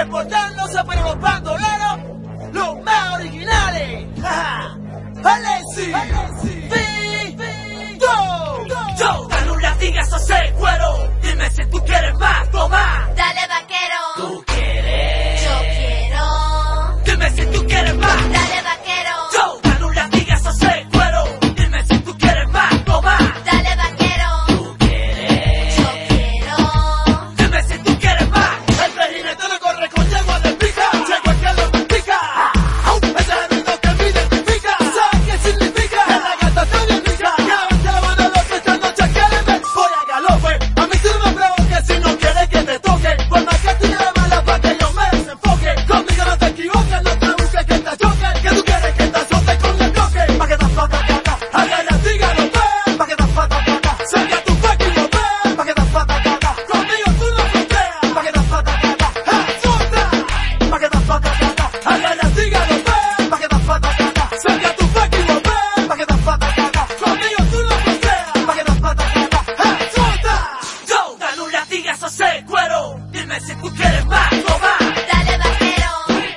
reportándose, pero los bandoleros, los más originales. Alexi, Vito, yo, dale un latigazo a ese cuero. Dime si tú quieres más, toma. Dale, vaquero. ¿Tú quieres? Yo quiero. Dime si tú quieres más. Dale, vaquero. Yo, dale un latigazo a ese cuero. Dime si tú quieres más, toma. Dale, vaquero. ¿Tú quieres? Yo quiero. Dime si tú quieres más. El pejinete no corre con yegua de pica. Yegua que lo pica. Ese es el ruido que me identifica. ¿Sabes qué significa? Que la gata está bien rica. Que van a lo que esta noche quieren ver. Voy a galope. A mí sí me provoque si no quieres que te toque. Por más que tú lleves mala pa' que yo me desenfoque. Conmigo no te equivoques, no te busques que te choque. Que tú quieres que te azote con el bloque. Pa' que te pata cata. Agarra, dígalo, ve. Pa' que te pata cata. Saca tu fucking lo ve. Pa' que te pata cata. Conmigo tú no fronteas. Pa' que te pata cata. ¡Azota! Pa' que te pata cata. Agarra, dígalo, ve. Pa' que te pata cata. Saca tu fucking lo ve. Pa' que te pata cata. Conmigo tú no fronteas. Pa' que te pata cata. ¡Azota! Yo, dale un latigazo a ese cuero. Dime si tú quieres más, toma. Dale, vaquero.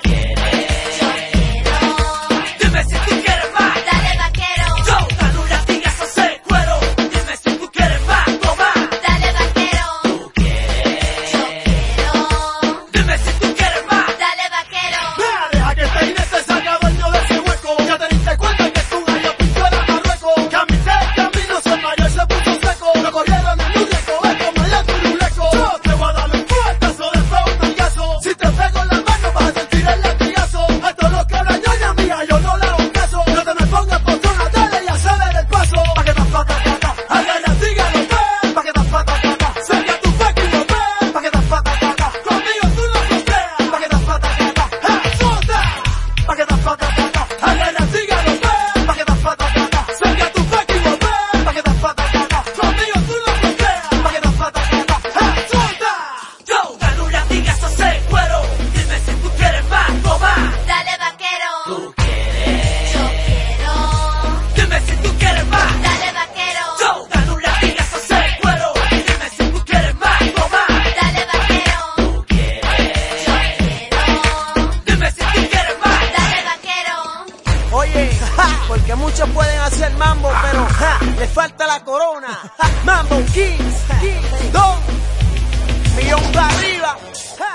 Yo quiero. Dime si tú quieres más. Dale, vaquero. Yo, dale un latigazo a ese cuero. Dime si tú quieres más, toma. Dale, vaquero. ¿Tú quieres? Yo quiero. Dime si tú quieres más. Dale, vaquero. Mira, deja que este jinete salga dueño de ese hueco. Ya te diste cuenta que tu gallo pinchó era Marruecos. Camité el camino, se mareó y se puso seco. Lo corrieron en un leco, es como el turuleco. Yo te voy a dar un fuetazo de feo un nalgazo. Si te pego en la mano vas a sentir el latigazo. A todos los que hablan ñoña mía, yo no le hago un caso. No te me pongas por zona, dale y acelera el paso. Pa' que te pata cata, agarra, dígalo, ve. Pa' que te pata cata, saca tu fucking lo ve. Pa' que te pata cata, conmigo tú no fronteas. Pa' que te pata cata, azota. Pa' que te pata cata, agarra, dígalo, ve. Pa' que te pata cata, saca tu fucking lo ve. Pa' que te pata cata, conmigo tú no fronteas. Pa' que te pata cata, azota. Yo, dale un latigazo a ese cuero. Dime si tú quieres más, toma. Dale, vaquero. ¿Tú quieres? Yo quiero. Dime si tú quieres más. Dale, vaquero. Yo, dale un latigazo a ese cuero. Dime si tú quieres más, toma. Dale, vaquero. ¿Tú quieres? Yo quiero. Dime si tú quieres más. Dale, vaquero. Oye, porque muchos pueden hacer mambo, pero le falta la corona. Mambo Kings, Don, millón para arriba.